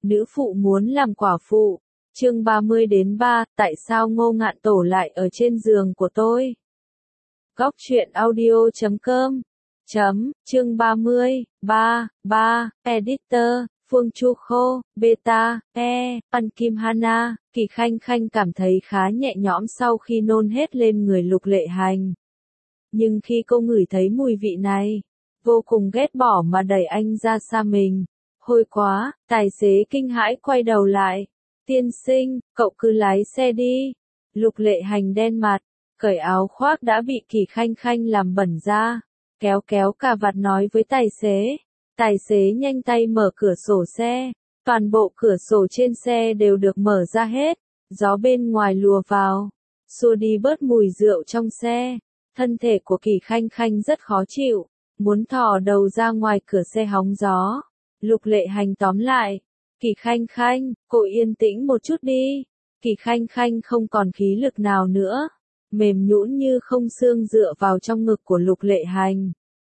Nữ phụ muốn làm quả phụ. Chương 30-3, tại sao Ngô Ngạn Tổ lại ở trên giường của tôi? Góc truyện audio.com. Chương 30-3, Editor, Phương Chu Khô, Beta, An Kim Hana. Kỳ Khanh Khanh cảm thấy khá nhẹ nhõm sau khi nôn hết lên người Lục Lệ Hành. Nhưng khi cô ngửi thấy mùi vị này, vô cùng ghét bỏ mà đẩy anh ra xa mình. Hôi quá, tài xế kinh hãi quay đầu lại. Tiên sinh, cậu cứ lái xe đi. Lục Lệ Hành đen mặt, cởi áo khoác đã bị Kỳ Khanh Khanh làm bẩn ra. Kéo cà vạt nói với tài xế. Tài xế nhanh tay mở cửa sổ xe. Toàn bộ cửa sổ trên xe đều được mở ra hết. Gió bên ngoài lùa vào, xua đi bớt mùi rượu trong xe. Thân thể của Kỳ Khanh Khanh rất khó chịu, muốn thò đầu ra ngoài cửa xe hóng gió. Lục Lệ Hành tóm lại. Kỳ Khanh Khanh, cô yên tĩnh một chút đi. Kỳ Khanh Khanh không còn khí lực nào nữa, mềm nhũn như không xương dựa vào trong ngực của Lục Lệ Hành.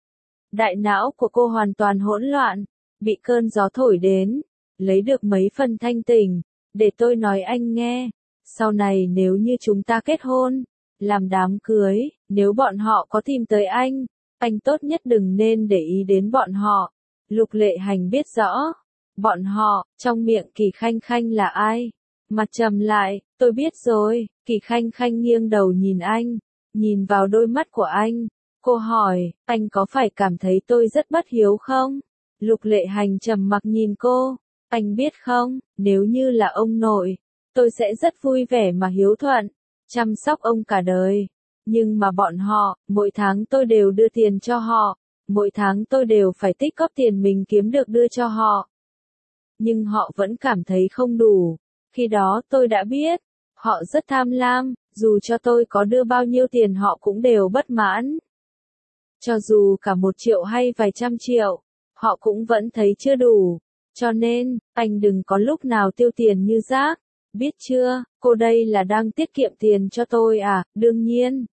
Đại não của cô hoàn toàn hỗn loạn, bị cơn gió thổi đến, lấy được mấy phần thanh tỉnh. Để tôi nói anh nghe, sau này nếu như chúng ta kết hôn, làm đám cưới, nếu bọn họ có tìm tới anh tốt nhất đừng nên để ý đến bọn họ. Lục Lệ Hành biết rõ, bọn họ, trong miệng Kỳ Khanh Khanh là ai? Mặt trầm lại, tôi biết rồi. Kỳ Khanh Khanh nghiêng đầu nhìn anh, nhìn vào đôi mắt của anh. Cô hỏi, anh có phải cảm thấy tôi rất bất hiếu không? Lục Lệ Hành trầm mặc nhìn cô. Anh biết không, nếu như là ông nội, tôi sẽ rất vui vẻ mà hiếu thuận, chăm sóc ông cả đời. Nhưng mà bọn họ, mỗi tháng tôi đều đưa tiền cho họ, mỗi tháng tôi đều phải tích góp tiền mình kiếm được đưa cho họ. Nhưng họ vẫn cảm thấy không đủ. Khi đó tôi đã biết, họ rất tham lam, dù cho tôi có đưa bao nhiêu tiền họ cũng đều bất mãn. Cho dù cả 1 triệu hay vài trăm triệu, họ cũng vẫn thấy chưa đủ. Cho nên, anh đừng có lúc nào tiêu tiền như rác. Biết chưa, cô đây là đang tiết kiệm tiền cho tôi à? Đương nhiên.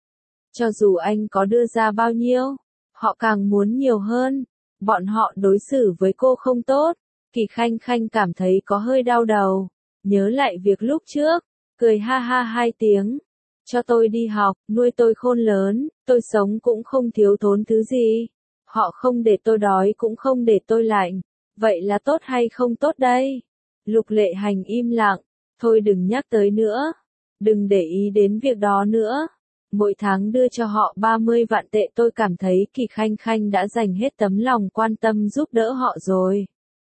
Cho dù anh có đưa ra bao nhiêu, họ càng muốn nhiều hơn. Bọn họ đối xử với cô không tốt. Kỳ Khanh Khanh cảm thấy có hơi đau đầu. Nhớ lại việc lúc trước, cười ha ha 2 tiếng. Cho tôi đi học, nuôi tôi khôn lớn, tôi sống cũng không thiếu thốn thứ gì. Họ không để tôi đói cũng không để tôi lạnh. Vậy là tốt hay không tốt đây? Lục Lệ Hành im lặng. Thôi đừng nhắc tới nữa. Đừng để ý đến việc đó nữa. Mỗi tháng đưa cho họ 30 vạn tệ, tôi cảm thấy Kỳ Khanh Khanh đã dành hết tấm lòng quan tâm giúp đỡ họ rồi.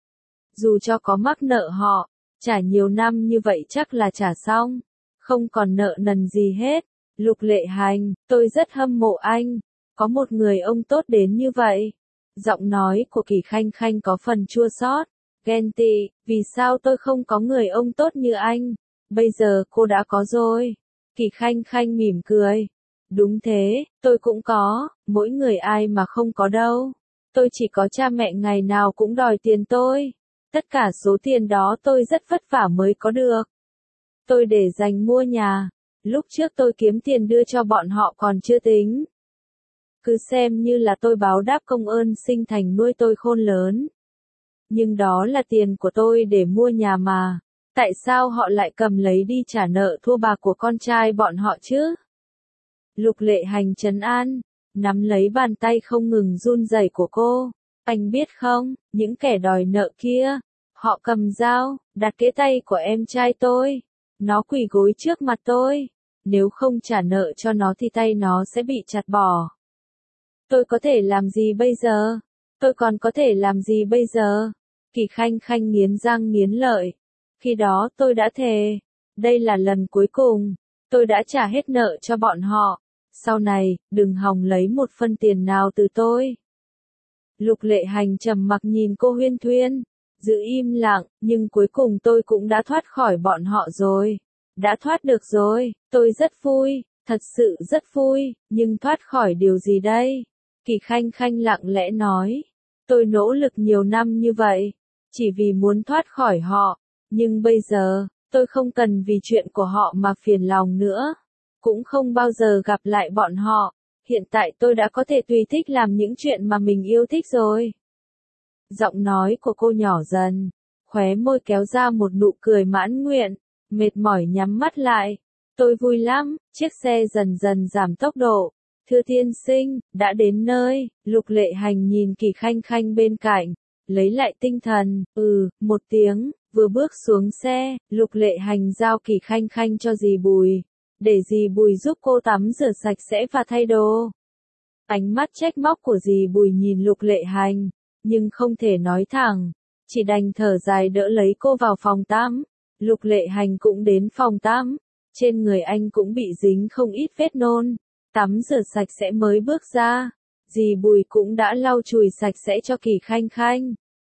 Dù cho có mắc nợ họ, trả nhiều năm như vậy chắc là trả xong. Không còn nợ nần gì hết. Lục Lệ Hành, tôi rất hâm mộ anh. Có một người ông tốt đến như vậy. Giọng nói của Kỳ Khanh Khanh có phần chua xót, ghen tị. Vì sao tôi không có người ông tốt như anh? Bây giờ cô đã có rồi. Kỳ Khanh Khanh mỉm cười. Đúng thế, tôi cũng có. Mỗi người ai mà không có đâu. Tôi chỉ có cha mẹ ngày nào cũng đòi tiền tôi. Tất cả số tiền đó tôi rất vất vả mới có được. Tôi để dành mua nhà. Lúc trước tôi kiếm tiền đưa cho bọn họ còn chưa tính. Cứ xem như là tôi báo đáp công ơn sinh thành nuôi tôi khôn lớn. Nhưng đó là tiền của tôi để mua nhà mà. Tại sao họ lại cầm lấy đi trả nợ thua bạc của con trai bọn họ chứ? Lục Lệ Hành trấn an, nắm lấy bàn tay không ngừng run rẩy của cô. Anh biết không, những kẻ đòi nợ kia, họ cầm dao, đặt kế tay của em trai tôi. Nó quỳ gối trước mặt tôi. Nếu không trả nợ cho nó thì tay nó sẽ bị chặt bỏ. Tôi có thể làm gì bây giờ? Tôi còn có thể làm gì bây giờ? Kỳ Khanh Khanh nghiến răng nghiến lợi. Khi đó tôi đã thề. Đây là lần cuối cùng. Tôi đã trả hết nợ cho bọn họ. Sau này, đừng hòng lấy một phân tiền nào từ tôi. Lục Lệ Hành trầm mặc nhìn cô Huyên Thuyên. Giữ im lặng, nhưng cuối cùng tôi cũng đã thoát khỏi bọn họ rồi. Đã thoát được rồi, tôi rất vui, thật sự rất vui, nhưng thoát khỏi điều gì đây? Kỳ Khanh Khanh lặng lẽ nói. Tôi nỗ lực nhiều năm như vậy, chỉ vì muốn thoát khỏi họ, nhưng bây giờ, tôi không cần vì chuyện của họ mà phiền lòng nữa. Cũng không bao giờ gặp lại bọn họ. Hiện tại tôi đã có thể tùy thích làm những chuyện mà mình yêu thích rồi. Giọng nói của cô nhỏ dần, khóe môi kéo ra một nụ cười mãn nguyện, mệt mỏi nhắm mắt lại. Tôi vui lắm, chiếc xe dần dần giảm tốc độ. Thưa tiên sinh, đã đến nơi. Lục Lệ Hành nhìn Kỳ Khanh Khanh bên cạnh, lấy lại tinh thần, một tiếng, vừa bước xuống xe, Lục Lệ Hành giao Kỳ Khanh Khanh cho dì Bùi, để dì Bùi giúp cô tắm rửa sạch sẽ và thay đồ. Ánh mắt trách móc của dì Bùi nhìn Lục Lệ Hành, nhưng không thể nói thẳng, chỉ đành thở dài đỡ lấy cô vào phòng tắm. Lục Lệ Hành cũng đến phòng tắm, trên người anh cũng bị dính không ít vết nôn, tắm rửa sạch sẽ mới bước ra. Dì Bùi cũng đã lau chùi sạch sẽ cho Kỳ Khanh Khanh.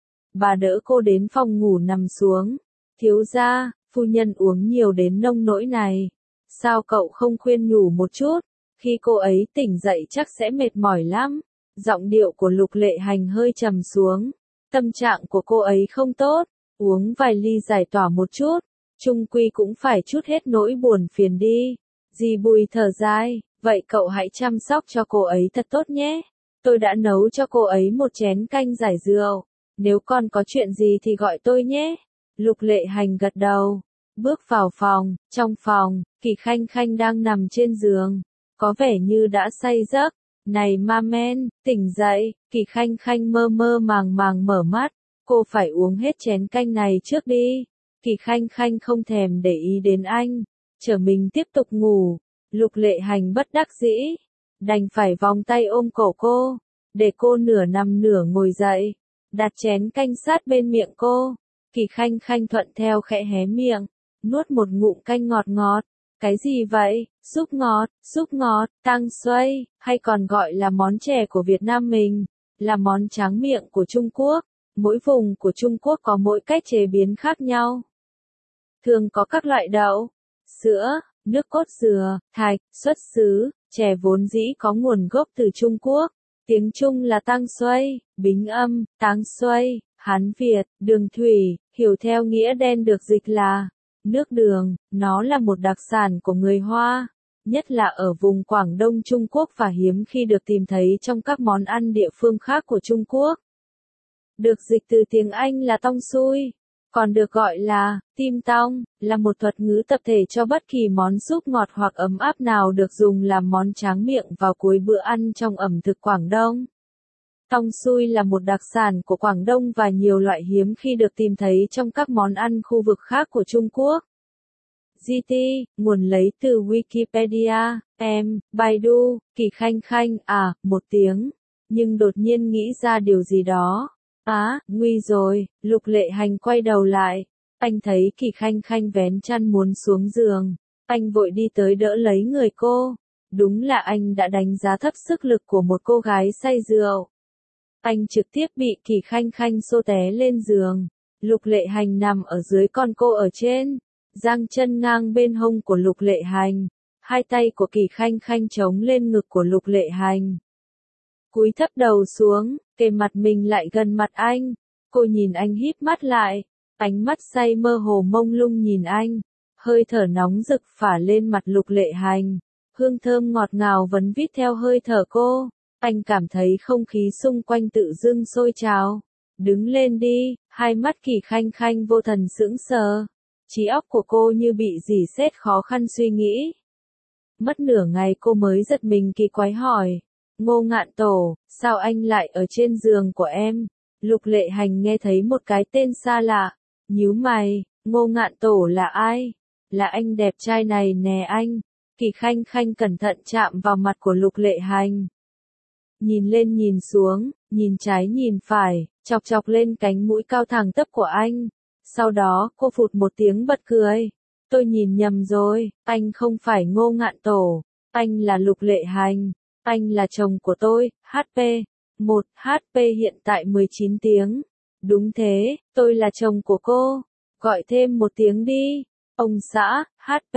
Bà đỡ cô đến phòng ngủ nằm xuống. Thiếu gia, phu nhân uống nhiều đến nông nỗi này. Sao cậu không khuyên nhủ một chút? Khi cô ấy tỉnh dậy chắc sẽ mệt mỏi lắm. Giọng điệu của Lục Lệ Hành hơi trầm xuống. Tâm trạng của cô ấy không tốt. Uống vài ly giải tỏa một chút. Chung quy cũng phải chút hết nỗi buồn phiền đi. Dì Bùi thở dài. Vậy cậu hãy chăm sóc cho cô ấy thật tốt nhé. Tôi đã nấu cho cô ấy một chén canh giải rượu. Nếu con có chuyện gì thì gọi tôi nhé. Lục Lệ Hành gật đầu. Bước vào phòng. Trong phòng, Kỳ Khanh Khanh đang nằm trên giường. Có vẻ như đã say giấc. Này ma men, tỉnh dậy. Kỳ Khanh Khanh mơ mơ màng màng mở mắt. Cô phải uống hết chén canh này trước đi. Kỳ Khanh Khanh không thèm để ý đến anh. Trở mình tiếp tục ngủ. Lục Lệ Hành bất đắc dĩ, đành phải vòng tay ôm cổ cô, để cô nửa nằm nửa ngồi dậy, đặt chén canh sát bên miệng cô. Kỳ Khanh Khanh thuận theo khẽ hé miệng, nuốt một ngụm canh ngọt ngọt. Cái gì vậy? Súp ngọt, tang xoay, hay còn gọi là món chè của Việt Nam mình, là món tráng miệng của Trung Quốc. Mỗi vùng của Trung Quốc có mỗi cách chế biến khác nhau. Thường có các loại đậu, sữa, nước cốt dừa, thạch, xuất xứ, chè vốn dĩ có nguồn gốc từ Trung Quốc. Tiếng Trung là tang xoay, Bính âm, táng xoay, Hán Việt, đường thủy, hiểu theo nghĩa đen được dịch là nước đường. Nó là một đặc sản của người Hoa, nhất là ở vùng Quảng Đông Trung Quốc và hiếm khi được tìm thấy trong các món ăn địa phương khác của Trung Quốc. Được dịch từ tiếng Anh là tong xui, còn được gọi là tim tong, là một thuật ngữ tập thể cho bất kỳ món súp ngọt hoặc ấm áp nào được dùng làm món tráng miệng vào cuối bữa ăn trong ẩm thực Quảng Đông. Tong xui là một đặc sản của Quảng Đông và nhiều loại hiếm khi được tìm thấy trong các món ăn khu vực khác của Trung Quốc. GT, nguồn lấy từ Wikipedia, Baidu, Kỳ Khanh Khanh, một tiếng, nhưng đột nhiên nghĩ ra điều gì đó. Nguy rồi. Lục Lệ Hành quay đầu lại. Anh thấy Kỳ Khanh Khanh vén chăn muốn xuống giường. Anh vội đi tới đỡ lấy người cô. Đúng là anh đã đánh giá thấp sức lực của một cô gái say rượu. Anh trực tiếp bị Kỳ Khanh Khanh xô té lên giường. Lục Lệ Hành nằm ở dưới còn cô ở trên. Giang chân ngang bên hông của Lục Lệ Hành. Hai tay của Kỳ Khanh Khanh chống lên ngực của Lục Lệ Hành. Cúi thấp đầu xuống, kề mặt mình lại gần mặt anh. Cô nhìn anh híp mắt lại, ánh mắt say mơ hồ mông lung nhìn anh. Hơi thở nóng rực phả lên mặt Lục Lệ Hành. Hương thơm ngọt ngào vấn vít theo hơi thở cô. Anh cảm thấy không khí xung quanh tự dưng sôi trào. Đứng lên đi. Hai mắt Kỳ Khanh Khanh vô thần sững sờ. Trí óc của cô như bị rỉ sét khó khăn suy nghĩ. Mất nửa ngày cô mới giật mình kỳ quái hỏi. Ngô Ngạn Tổ, sao anh lại ở trên giường của em? Lục Lệ Hành nghe thấy một cái tên xa lạ. Nhíu mày, Ngô Ngạn Tổ là ai? Là anh đẹp trai này nè anh. Kỳ Khanh Khanh cẩn thận chạm vào mặt của Lục Lệ Hành. Nhìn lên nhìn xuống, nhìn trái nhìn phải, chọc chọc lên cánh mũi cao thẳng tắp của anh. Sau đó, cô phụt một tiếng bật cười. Tôi nhìn nhầm rồi, anh không phải Ngô Ngạn Tổ, anh là Lục Lệ Hành. Anh là chồng của tôi, HP. 1. HP hiện tại 19 tiếng. Đúng thế, tôi là chồng của cô. Gọi thêm một tiếng đi. Ông xã, HP.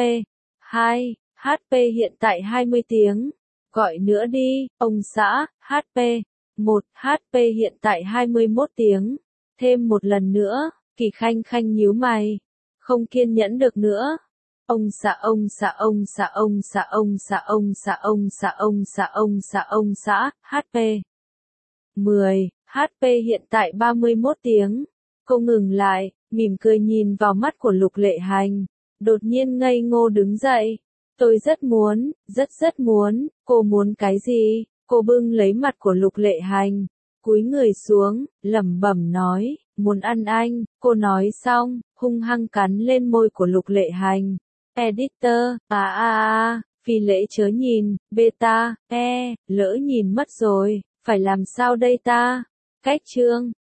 2. HP hiện tại 20 tiếng. Gọi nữa đi, ông xã, HP. 1. HP hiện tại 21 tiếng. Thêm một lần nữa. Kỳ Khanh Khanh nhíu mày. Không kiên nhẫn được nữa. Ông xã HP. 10. HP hiện tại 31 tiếng. Cô ngừng lại, mỉm cười nhìn vào mắt của Lục Lệ Hành, đột nhiên ngây ngô đứng dậy. Tôi rất muốn, rất muốn, cô muốn cái gì? Cô bưng lấy mặt của Lục Lệ Hành, cúi người xuống, lẩm bẩm nói, muốn ăn anh. Cô nói xong, hung hăng cắn lên môi của Lục Lệ Hành. Editor, phi lễ chớ nhìn, beta, lỡ nhìn mất rồi, phải làm sao đây ta? Cách chương